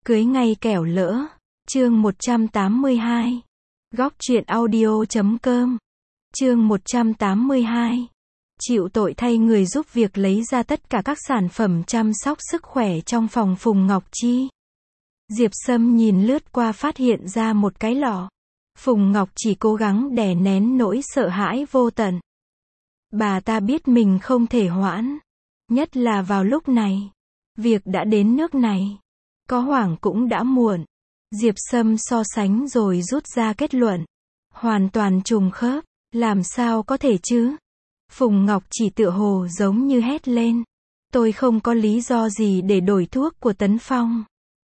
Cưới ngay kẻo lỡ. Chương 182. Góc truyện audio.com. Chương 182. Chịu tội thay người giúp việc lấy ra tất cả các sản phẩm chăm sóc sức khỏe trong phòng Phùng Ngọc Chi. Diệp Sâm nhìn lướt qua phát hiện ra một cái lọ. Phùng Ngọc chỉ cố gắng đè nén nỗi sợ hãi vô tận. Bà ta biết mình không thể hoãn. Nhất là vào lúc này. Việc đã đến nước này. Có hoảng cũng đã muộn. Diệp Sâm so sánh rồi rút ra kết luận. Hoàn toàn trùng khớp. Làm sao có thể chứ? Phùng Ngọc chỉ tựa hồ giống như hét lên. Tôi không có lý do gì để đổi thuốc của Tấn Phong.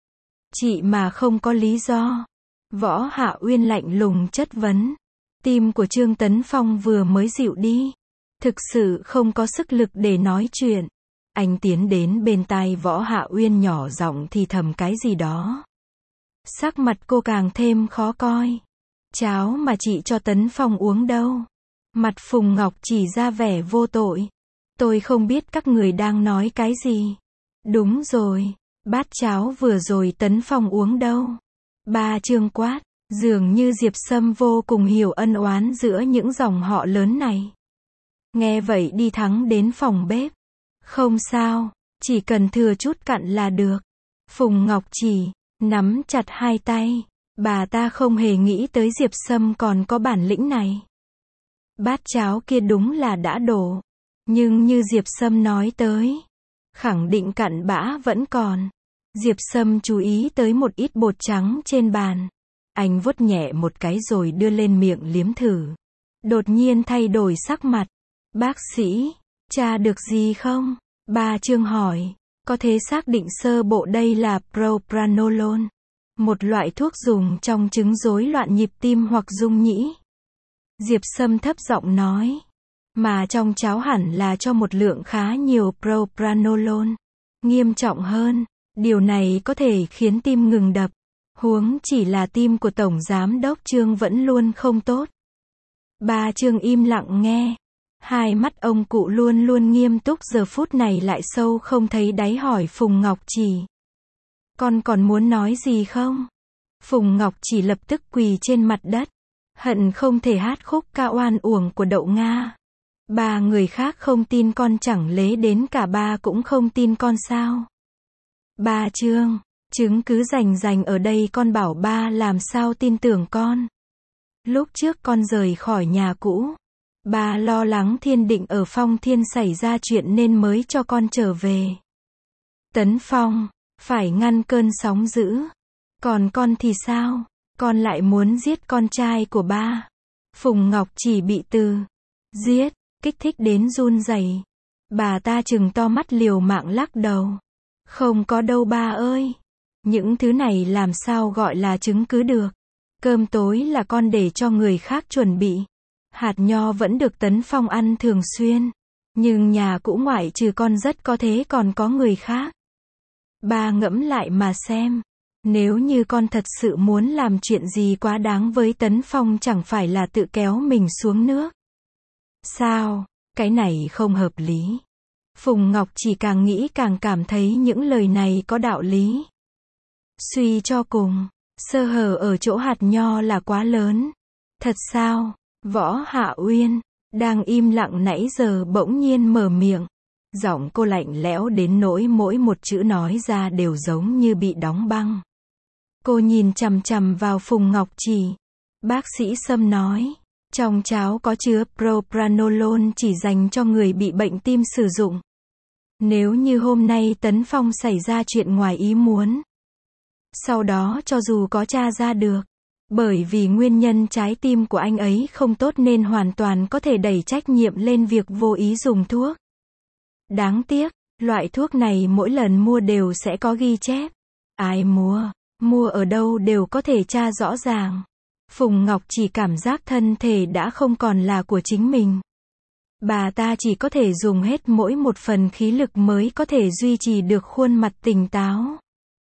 Chị mà không có lý do. Võ Hạ Uyên lạnh lùng chất vấn. Tim của Trương Tấn Phong vừa mới dịu đi. Thực sự không có sức lực để nói chuyện. Anh tiến đến bên tai Võ Hạ Uyên nhỏ giọng thì thầm cái gì đó. Sắc mặt cô càng thêm khó coi. Cháo mà chị cho Tấn Phong uống đâu? Mặt Phùng Ngọc chỉ ra vẻ vô tội. Tôi không biết các người đang nói cái gì. Đúng rồi, bát cháo vừa rồi Tấn Phong uống đâu? Ba Trương quát, dường như Diệp Sâm vô cùng hiểu ân oán giữa những dòng họ lớn này. Nghe vậy đi thẳng đến phòng bếp. Không sao, chỉ cần thừa chút cặn là được. Phùng Ngọc chỉ nắm chặt hai tay. Bà ta không hề nghĩ tới Diệp Sâm còn có bản lĩnh này. Bát cháo kia đúng là đã đổ. Nhưng như Diệp Sâm nói tới, khẳng định cặn bã vẫn còn. Diệp Sâm chú ý tới một ít bột trắng trên bàn. Anh vuốt nhẹ một cái rồi đưa lên miệng liếm thử. Đột nhiên thay đổi sắc mặt. Bác sĩ, tra được gì không? Bà Trương hỏi. Có thể xác định sơ bộ đây là propranolol. Một loại thuốc dùng trong chứng rối loạn nhịp tim hoặc rung nhĩ. Diệp Sâm thấp giọng nói. Mà trong cháo hẳn là cho một lượng khá nhiều propranolol. Nghiêm trọng hơn, điều này có thể khiến tim ngừng đập. Huống chỉ là tim của Tổng Giám đốc Trương vẫn luôn không tốt. Bà Trương im lặng nghe. Hai mắt ông cụ luôn luôn nghiêm túc giờ phút này lại sâu không thấy đáy hỏi Phùng Ngọc Chỉ. Con còn muốn nói gì không? Phùng Ngọc Chỉ lập tức quỳ trên mặt đất. Hận không thể hát khúc ca oan uổng của Đậu Nga. Ba người khác không tin con chẳng lẽ đến cả ba cũng không tin con sao? Ba Trương, chứng cứ rành ở đây con bảo ba làm sao tin tưởng con. Lúc trước con rời khỏi nhà cũ. Ba lo lắng Thiên Định ở Phong Thiên xảy ra chuyện nên mới cho con trở về. Tấn Phong, phải ngăn cơn sóng dữ. Còn con thì sao? Con lại muốn giết con trai của ba. Phùng Ngọc chỉ bị từ giết kích thích đến run rẩy. Bà ta trừng to mắt liều mạng lắc đầu. Không có đâu ba ơi. Những thứ này làm sao gọi là chứng cứ được. Cơm tối là con để cho người khác chuẩn bị. Hạt nho vẫn được Tấn Phong ăn thường xuyên. Nhưng nhà cũ ngoại trừ con rất có thế còn có người khác. Ba ngẫm lại mà xem. Nếu như con thật sự muốn làm chuyện gì quá đáng với Tấn Phong chẳng phải là tự kéo mình xuống nước. Sao? Cái này không hợp lý. Phùng Ngọc chỉ càng nghĩ càng cảm thấy những lời này có đạo lý. Suy cho cùng, sơ hở ở chỗ hạt nho là quá lớn. Thật sao? Võ Hạ Uyên, đang im lặng nãy giờ bỗng nhiên mở miệng. Giọng cô lạnh lẽo đến nỗi mỗi một chữ nói ra đều giống như bị đóng băng. Cô nhìn chằm chằm vào Phùng Ngọc Chỉ. Bác sĩ Sâm nói, trong cháo có chứa propranolol chỉ dành cho người bị bệnh tim sử dụng. Nếu như hôm nay Tấn Phong xảy ra chuyện ngoài ý muốn, sau đó cho dù có tra ra được, bởi vì nguyên nhân trái tim của anh ấy không tốt nên hoàn toàn có thể đẩy trách nhiệm lên việc vô ý dùng thuốc. Đáng tiếc, loại thuốc này mỗi lần mua đều sẽ có ghi chép. Ai mua ở đâu đều có thể tra rõ ràng. Phùng Ngọc chỉ cảm giác thân thể đã không còn là của chính mình. Bà ta chỉ có thể dùng hết mỗi một phần khí lực mới có thể duy trì được khuôn mặt tỉnh táo.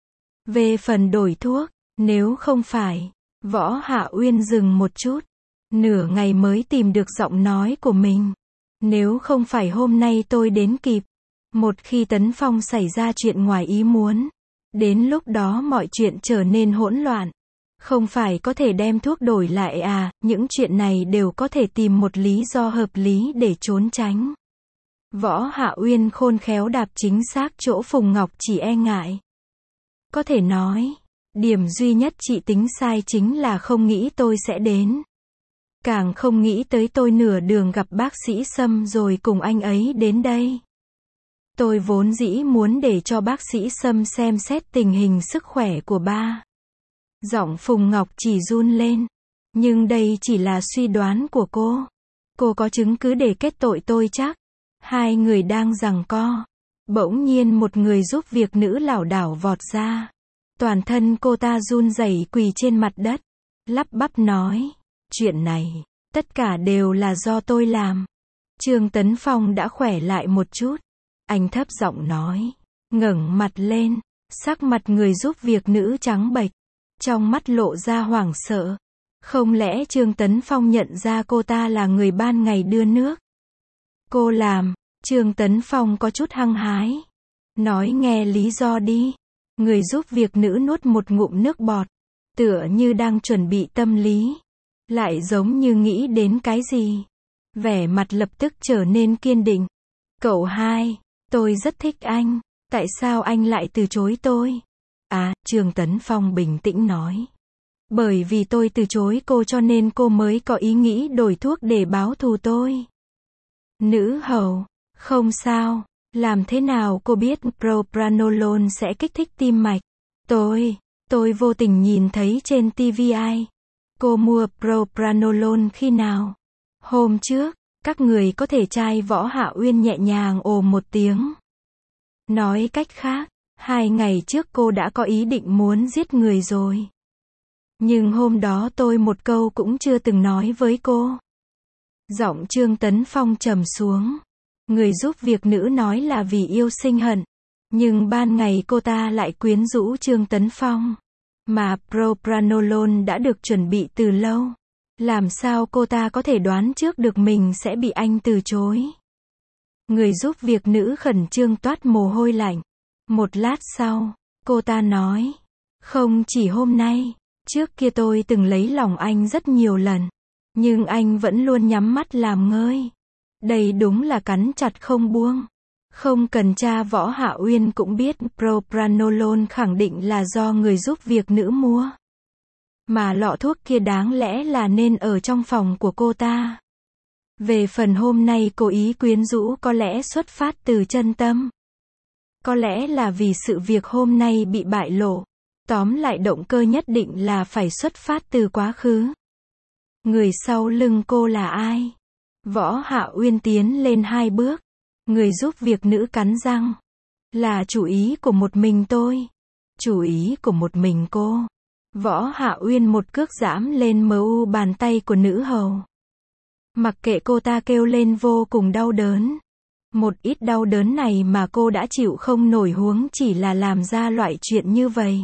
Về phần đổi thuốc, nếu không phải, Võ Hạ Uyên dừng một chút. Nửa ngày mới tìm được giọng nói của mình. Nếu không phải hôm nay tôi đến kịp. Một khi Tấn Phong xảy ra chuyện ngoài ý muốn, Đến lúc đó mọi chuyện trở nên hỗn loạn. Không phải có thể đem thuốc đổi lại à, những chuyện này đều có thể tìm một lý do hợp lý để trốn tránh. Võ Hạ Uyên khôn khéo đạp chính xác chỗ Phùng Ngọc Chỉ e ngại. Có thể nói, điểm duy nhất chị tính sai chính là không nghĩ tôi sẽ đến. Càng không nghĩ tới tôi nửa đường gặp bác sĩ Sâm rồi cùng anh ấy đến đây. Tôi vốn dĩ muốn để cho bác sĩ Sâm xem xét tình hình sức khỏe của ba. Giọng Phùng Ngọc Chỉ run lên. Nhưng đây chỉ là suy đoán của cô. Cô có chứng cứ để kết tội tôi chắc. Hai người đang giằng co. Bỗng nhiên một người giúp việc nữ lảo đảo vọt ra. Toàn thân cô ta run rẩy quỳ trên mặt đất. Lắp bắp nói. Chuyện này, tất cả đều là do tôi làm. Trương Tấn Phong đã khỏe lại một chút. Anh thấp giọng nói. Ngẩng mặt lên. Sắc mặt người giúp việc nữ trắng bệch. Trong mắt lộ ra hoảng sợ. Không lẽ Trương Tấn Phong nhận ra cô ta là người ban ngày đưa nước? Cô làm. Trương Tấn Phong có chút hăng hái. Nói nghe lý do đi. Người giúp việc nữ nuốt một ngụm nước bọt. Tựa như đang chuẩn bị tâm lý. Lại giống như nghĩ đến cái gì. Vẻ mặt lập tức trở nên kiên định. Cậu hai, tôi rất thích anh. Tại sao anh lại từ chối tôi? À, Trương Tấn Phong bình tĩnh nói. Bởi vì tôi từ chối cô cho nên cô mới có ý nghĩ đổi thuốc để báo thù tôi. Nữ hầu, không sao. Làm thế nào cô biết propranolol sẽ kích thích tim mạch? Tôi vô tình nhìn thấy trên TVI. Cô mua propranolol khi nào? Hôm trước, các người có thể trai Võ Hạ Uyên nhẹ nhàng ồ một tiếng. Nói cách khác, 2 ngày trước cô đã có ý định muốn giết người rồi. Nhưng hôm đó tôi một câu cũng chưa từng nói với cô. Giọng Trương Tấn Phong trầm xuống. Người giúp việc nữ nói là vì yêu sinh hận. Nhưng ban ngày cô ta lại quyến rũ Trương Tấn Phong. Mà propranolol đã được chuẩn bị từ lâu. Làm sao cô ta có thể đoán trước được mình sẽ bị anh từ chối? Người giúp việc nữ khẩn trương toát mồ hôi lạnh. Một lát sau, cô ta nói. Không chỉ hôm nay, trước kia tôi từng lấy lòng anh rất nhiều lần. Nhưng anh vẫn luôn nhắm mắt làm ngơi. Đây đúng là cắn chặt không buông. Không cần tra Võ Hạ Uyên cũng biết propranolol khẳng định là do người giúp việc nữ mua. Mà lọ thuốc kia đáng lẽ là nên ở trong phòng của cô ta. Về phần hôm nay cố ý quyến rũ có lẽ xuất phát từ chân tâm. Có lẽ là vì sự việc hôm nay bị bại lộ. Tóm lại động cơ nhất định là phải xuất phát từ quá khứ. Người sau lưng cô là ai? Võ Hạ Uyên tiến lên 2 bước. Người giúp việc nữ cắn răng. Là chủ ý của một mình tôi. Chủ ý của một mình cô. Võ Hạ Uyên một cước giẫm lên mu bàn tay của nữ hầu. Mặc kệ cô ta kêu lên vô cùng đau đớn. Một ít đau đớn này mà cô đã chịu không nổi huống chỉ là làm ra loại chuyện như vậy.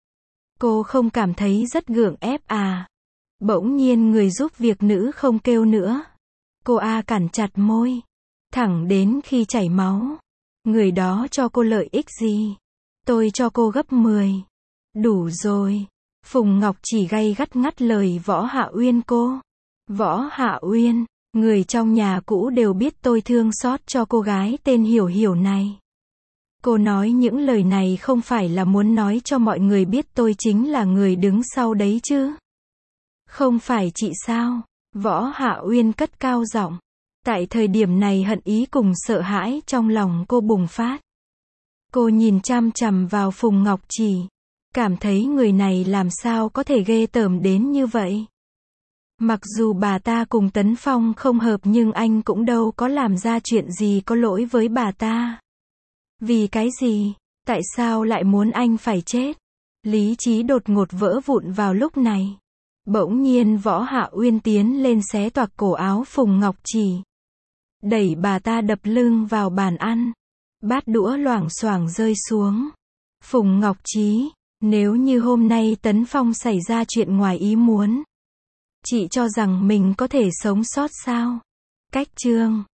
Cô không cảm thấy rất gượng ép à? Bỗng nhiên người giúp việc nữ không kêu nữa. Cô cản chặt môi. Thẳng đến khi chảy máu. Người đó cho cô lợi ích gì? Tôi cho cô gấp 10. Đủ rồi. Phùng Ngọc Chỉ gay gắt ngắt lời Võ Hạ Uyên cô. Võ Hạ Uyên, người trong nhà cũ đều biết tôi thương xót cho cô gái tên Hiểu Hiểu này. Cô nói những lời này không phải là muốn nói cho mọi người biết tôi chính là người đứng sau đấy chứ? Không phải chị sao? Võ Hạ Uyên cất cao giọng. Tại thời điểm này hận ý cùng sợ hãi trong lòng cô bùng phát. Cô nhìn chằm chằm vào Phùng Ngọc Chỉ. Cảm thấy người này làm sao có thể ghê tởm đến như vậy. Mặc dù bà ta cùng Tấn Phong không hợp nhưng anh cũng đâu có làm ra chuyện gì có lỗi với bà ta. Vì cái gì? Tại sao lại muốn anh phải chết? Lý trí đột ngột vỡ vụn vào lúc này. Bỗng nhiên Võ Hạ Uyên tiến lên xé toạc cổ áo Phùng Ngọc Chỉ. Đẩy bà ta đập lưng vào bàn ăn. Bát đũa loảng xoảng rơi xuống. Phùng Ngọc Chí, nếu như hôm nay Tấn Phong xảy ra chuyện ngoài ý muốn, chị cho rằng mình có thể sống sót sao? Cách chương